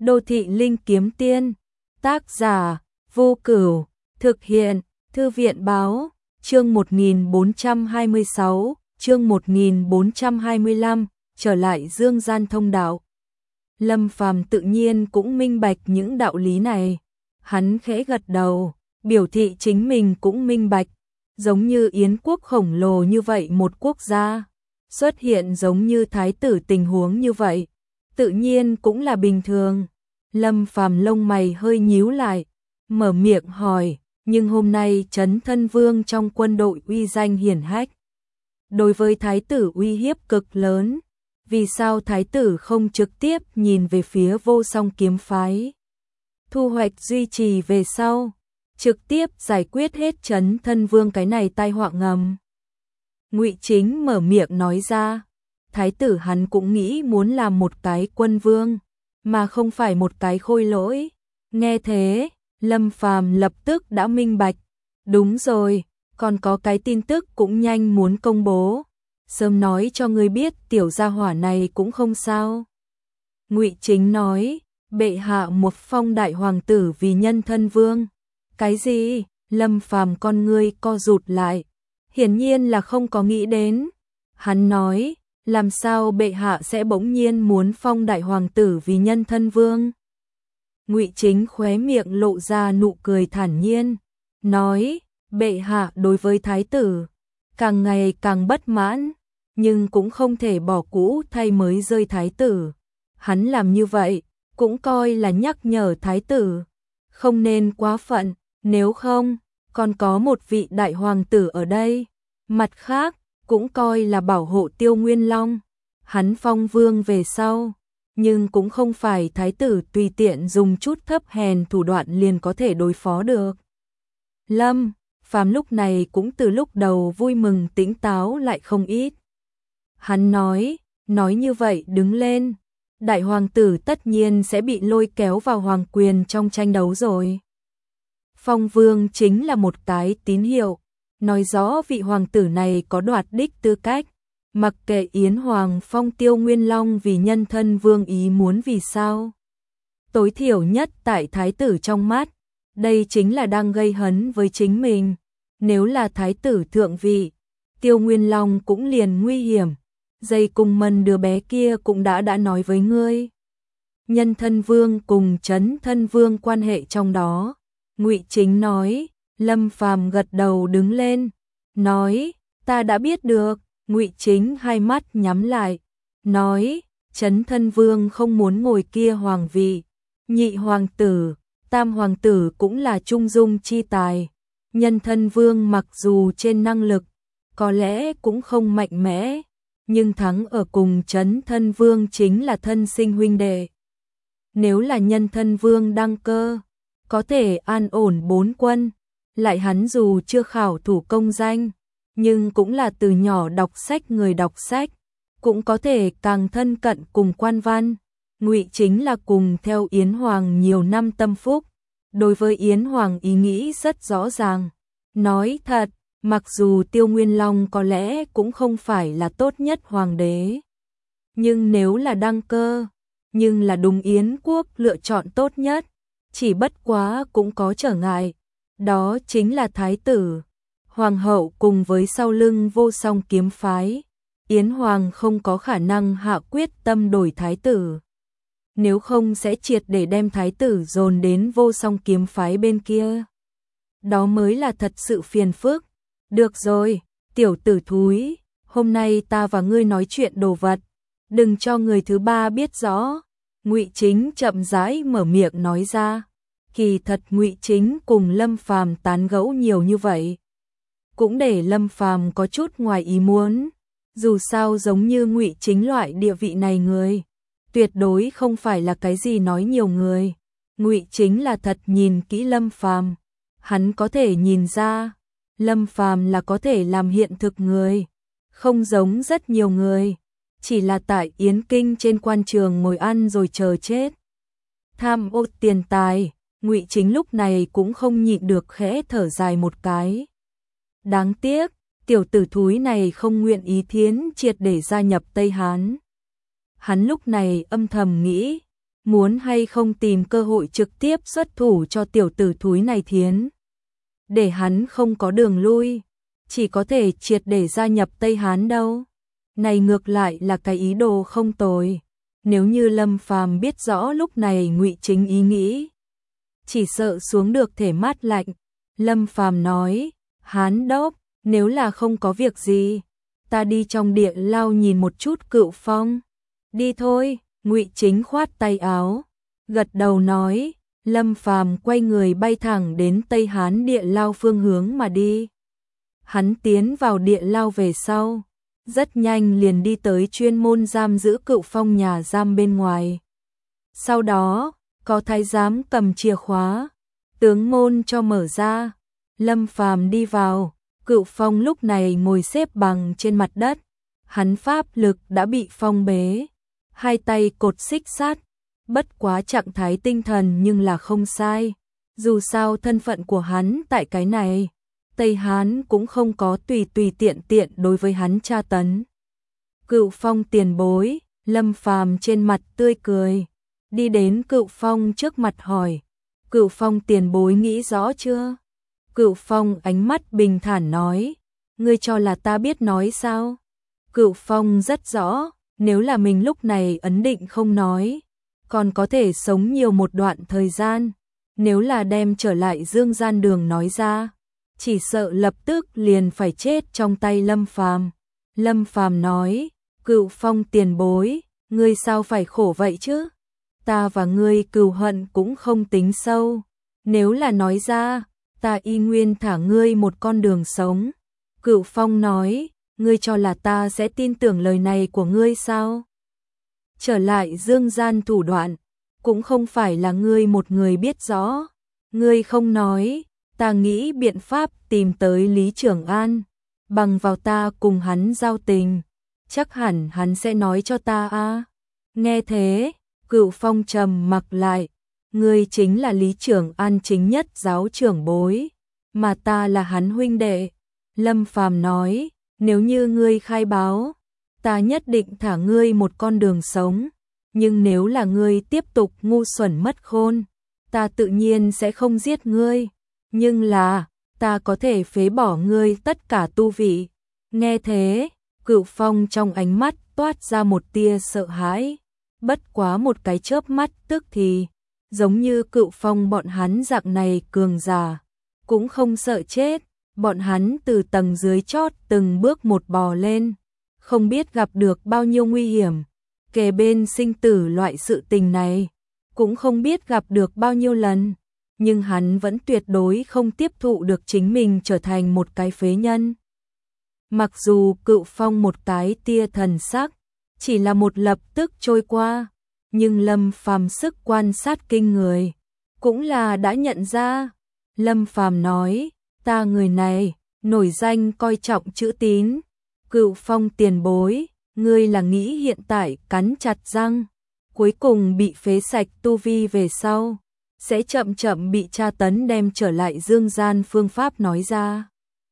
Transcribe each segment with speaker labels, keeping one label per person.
Speaker 1: Đô thị linh kiếm tiên, tác giả Vô Cửu, thực hiện Thư viện báo, chương 1426, chương 1425, trở lại dương gian thông đạo. Lâm Phàm tự nhiên cũng minh bạch những đạo lý này, hắn khẽ gật đầu, biểu thị chính mình cũng minh bạch, giống như Yến quốc khổng lồ như vậy một quốc gia, xuất hiện giống như thái tử tình huống như vậy, tự nhiên cũng là bình thường. Lâm Phàm lông mày hơi nhíu lại, mở miệng hỏi, nhưng hôm nay Trấn Thân Vương trong quân đội uy danh hiển hách, đối với thái tử uy hiếp cực lớn, vì sao thái tử không trực tiếp nhìn về phía Vô Song kiếm phái? Thu hoạch duy trì về sau, trực tiếp giải quyết hết Trấn Thân Vương cái này tai họa ngầm. Ngụy Chính mở miệng nói ra, thái tử hắn cũng nghĩ muốn làm một cái quân vương, mà không phải một cái khôi lỗi. Nghe thế, Lâm Phàm lập tức đã minh bạch, đúng rồi, còn có cái tin tức cũng nhanh muốn công bố, sớm nói cho ngươi biết tiểu gia hỏa này cũng không sao. Ngụy Chính nói, bệ hạ một phong đại hoàng tử vì nhân thân vương. Cái gì? Lâm Phàm con ngươi co rụt lại, hiển nhiên là không có nghĩ đến. Hắn nói, làm sao bệ hạ sẽ bỗng nhiên muốn phong đại hoàng tử vì nhân thân vương? Ngụy Chính khóe miệng lộ ra nụ cười thản nhiên, nói, bệ hạ đối với thái tử càng ngày càng bất mãn, nhưng cũng không thể bỏ cũ thay mới rơi thái tử. Hắn làm như vậy, cũng coi là nhắc nhở thái tử, không nên quá phận, nếu không, còn có một vị đại hoàng tử ở đây. Mặt khác, cũng coi là bảo hộ Tiêu Nguyên Long. Hắn phong vương về sau, nhưng cũng không phải thái tử tùy tiện dùng chút thấp hèn thủ đoạn liền có thể đối phó được. Lâm Phàm lúc này cũng từ lúc đầu vui mừng tỉnh táo lại không ít. Hắn nói như vậy đứng lên, đại hoàng tử tất nhiên sẽ bị lôi kéo vào hoàng quyền trong tranh đấu rồi. Phong vương chính là một cái tín hiệu, nói rõ vị hoàng tử này có đoạt đích tư cách. Mặc kệ Yến Hoàng phong Tiêu Nguyên Long vì nhân thân vương ý muốn vì sao. Tối thiểu nhất tại thái tử trong mắt, đây chính là đang gây hấn với chính mình. Nếu là thái tử thượng vị, Tiêu Nguyên Long cũng liền nguy hiểm. Dây cùng mần đứa bé kia cũng đã nói với ngươi. Nhân thân vương cùng Trấn Thân Vương quan hệ trong đó. Ngụy Chính nói, Lâm Phàm gật đầu đứng lên, nói, ta đã biết được. Ngụy Chính hai mắt nhắm lại, nói, Trấn Thân Vương không muốn ngồi kia hoàng vị, nhị hoàng tử, tam hoàng tử cũng là trung dung chi tài. Nhân thân vương mặc dù trên năng lực, có lẽ cũng không mạnh mẽ, nhưng thắng ở cùng Trấn Thân Vương chính là thân sinh huynh đệ. Nếu là nhân thân vương đăng cơ, có thể an ổn bốn quân, lại hắn dù chưa khảo thủ công danh, nhưng cũng là từ nhỏ đọc sách người đọc sách, cũng có thể càng thân cận cùng quan văn. Ngụy Chính là cùng theo Yến Hoàng nhiều năm tâm phúc, đối với Yến Hoàng ý nghĩ rất rõ ràng. Nói thật, mặc dù Tiêu Nguyên Long có lẽ cũng không phải là tốt nhất hoàng đế, nhưng nếu là đăng cơ, nhưng là đúng Yến quốc lựa chọn tốt nhất, chỉ bất quá cũng có trở ngại, đó chính là thái tử. Hoàng hậu cùng với sau lưng Vô Song kiếm phái, Yến Hoàng không có khả năng hạ quyết tâm đổi thái tử. Nếu không sẽ triệt để đem thái tử dồn đến Vô Song kiếm phái bên kia. Đó mới là thật sự phiền phức. Được rồi, tiểu tử thúi, hôm nay ta và ngươi nói chuyện đồ vật, đừng cho người thứ ba biết rõ. Ngụy Chính chậm rãi mở miệng nói ra. Kỳ thật Ngụy Chính cùng Lâm Phàm tán gẫu nhiều như vậy, cũng để Lâm Phàm có chút ngoài ý muốn. Dù sao giống như Ngụy Chính loại địa vị này người, tuyệt đối không phải là cái gì nói nhiều người. Ngụy Chính là thật nhìn kỹ Lâm Phàm, hắn có thể nhìn ra, Lâm Phàm là có thể làm hiện thực người, không giống rất nhiều người, chỉ là tại Yến Kinh trên quan trường ngồi ăn rồi chờ chết. Tham ô tiền tài, Ngụy Chính lúc này cũng không nhịn được khẽ thở dài một cái. Đáng tiếc, tiểu tử thúi này không nguyện ý thiến triệt để gia nhập Tây Hán. Hắn lúc này âm thầm nghĩ, muốn hay không tìm cơ hội trực tiếp xuất thủ cho tiểu tử thúi này thiến. Để hắn không có đường lui, chỉ có thể triệt để gia nhập Tây Hán đâu. Này ngược lại là cái ý đồ không tồi. Nếu như Lâm Phàm biết rõ lúc này Ngụy Chính ý nghĩ, chỉ sợ xuống được thể mát lạnh. Lâm Phàm nói, Hán đốc, nếu là không có việc gì, ta đi trong địa lao nhìn một chút Cựu Phong. Đi thôi, Ngụy Chính khoát tay áo, gật đầu nói. Lâm Phàm quay người bay thẳng đến Tây Hán địa lao phương hướng mà đi. Hắn tiến vào địa lao về sau, rất nhanh liền đi tới chuyên môn giam giữ Cựu Phong nhà giam bên ngoài. Sau đó, có thái giám cầm chìa khóa, tướng môn cho mở ra. Lâm Phàm đi vào, Cựu Phong lúc này ngồi xếp bằng trên mặt đất. Hắn pháp lực đã bị phong bế, hai tay cột xích sắt. Bất quá trạng thái tinh thần nhưng là không sai. Dù sao thân phận của hắn tại cái này, Tây Hán cũng không có tùy tiện đối với hắn tra tấn. Cựu Phong tiền bối, Lâm Phàm trên mặt tươi cười, đi đến Cựu Phong trước mặt hỏi, Cựu Phong tiền bối nghĩ rõ chưa? Cựu Phong ánh mắt bình thản nói, ngươi cho là ta biết nói sao? Cựu Phong rất rõ, nếu là mình lúc này ấn định không nói, còn có thể sống nhiều một đoạn thời gian. Nếu là đem trở lại Dương Gian Đường nói ra, chỉ sợ lập tức liền phải chết trong tay Lâm Phàm. Lâm Phàm nói, Cựu Phong tiền bối, ngươi sao phải khổ vậy chứ? Ta và ngươi cừu hận cũng không tính sâu. Nếu là nói ra, ta y nguyên thả ngươi một con đường sống. Cựu Phong nói, ngươi cho là ta sẽ tin tưởng lời này của ngươi sao? Trở lại Dương Gian thủ đoạn, cũng không phải là ngươi một người biết rõ. Ngươi không nói, ta nghĩ biện pháp tìm tới Lý Trường An. Bằng vào ta cùng hắn giao tình, chắc hẳn hắn sẽ nói cho ta a. Nghe thế, Cựu Phong trầm mặc lại. Ngươi chính là Lý Trường An chính nhất giáo trưởng bối, mà ta là hắn huynh đệ. Lâm Phàm nói, nếu như ngươi khai báo, ta nhất định thả ngươi một con đường sống. Nhưng nếu là ngươi tiếp tục ngu xuẩn mất khôn, ta tự nhiên sẽ không giết ngươi. Nhưng là, ta có thể phế bỏ ngươi tất cả tu vị. Nghe thế, Cựu Phong trong ánh mắt toát ra một tia sợ hãi. Bất quá một cái chớp mắt tức thì, giống như Cựu Phong bọn hắn dạng này cường giả, cũng không sợ chết. Bọn hắn từ tầng dưới chót từng bước một bò lên, không biết gặp được bao nhiêu nguy hiểm. Kề bên sinh tử loại sự tình này, cũng không biết gặp được bao nhiêu lần. Nhưng hắn vẫn tuyệt đối không tiếp thụ được chính mình trở thành một cái phế nhân. Mặc dù Cựu Phong một cái tia thần sắc, chỉ là một lập tức trôi qua, nhưng Lâm Phàm sức quan sát kinh người, cũng là đã nhận ra. Lâm Phàm nói, ta người này, nổi danh coi trọng chữ tín. Cựu Phong tiền bối, ngươi là nghĩ hiện tại cắn chặt răng, cuối cùng bị phế sạch tu vi về sau, sẽ chậm chậm bị tra tấn đem trở lại Dương Gian phương pháp nói ra.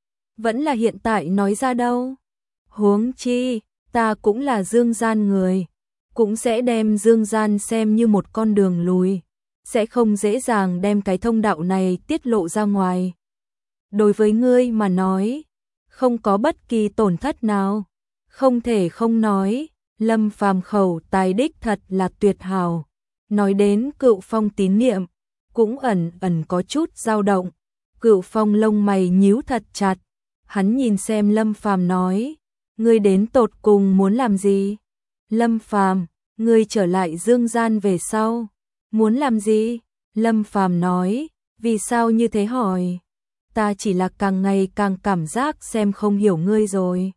Speaker 1: Vẫn là hiện tại nói ra đâu. Huống chi, ta cũng là Dương Gian người, cũng sẽ đem Dương Gian xem như một con đường lùi, sẽ không dễ dàng đem cái thông đạo này tiết lộ ra ngoài. Đối với ngươi mà nói, không có bất kỳ tổn thất nào. Không thể không nói, Lâm Phàm khẩu tài đích thật là tuyệt hảo. Nói đến Cựu Phong tín niệm, cũng ẩn có chút dao động. Cựu Phong lông mày nhíu thật chặt, hắn nhìn xem Lâm Phàm nói, ngươi đến tột cùng muốn làm gì? Lâm Phàm, ngươi trở lại Dương Gian về sau, muốn làm gì? Lâm Phàm nói, vì sao như thế hỏi? Ta chỉ là càng ngày càng cảm giác xem không hiểu ngươi rồi.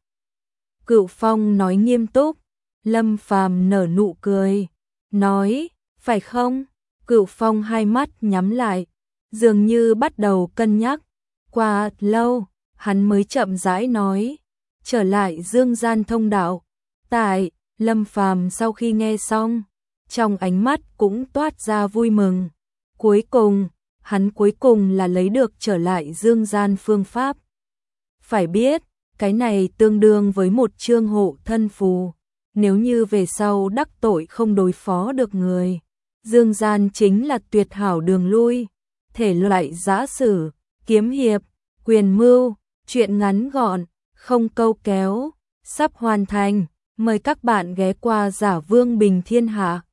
Speaker 1: Cựu Phong nói nghiêm túc. Lâm Phàm nở nụ cười, nói, phải không? Cựu Phong hai mắt nhắm lại, dường như bắt đầu cân nhắc. Qua lâu, hắn mới chậm rãi nói, trở lại Dương Gian thông đạo. Tại, Lâm Phàm sau khi nghe xong, trong ánh mắt cũng toát ra vui mừng. Cuối cùng, hắn cuối cùng là lấy được trở lại Dương Gian phương pháp. Phải biết, cái này tương đương với một chương hộ thân phù. Nếu như về sau đắc tội không đối phó được người, Dương gian chính là tuyệt hảo đường lui, thể loại giã sử, kiếm hiệp, quyền mưu, truyện ngắn gọn, không câu kéo, sắp hoàn thành, mời các bạn ghé qua Giả Vương Bình Thiên Hạ.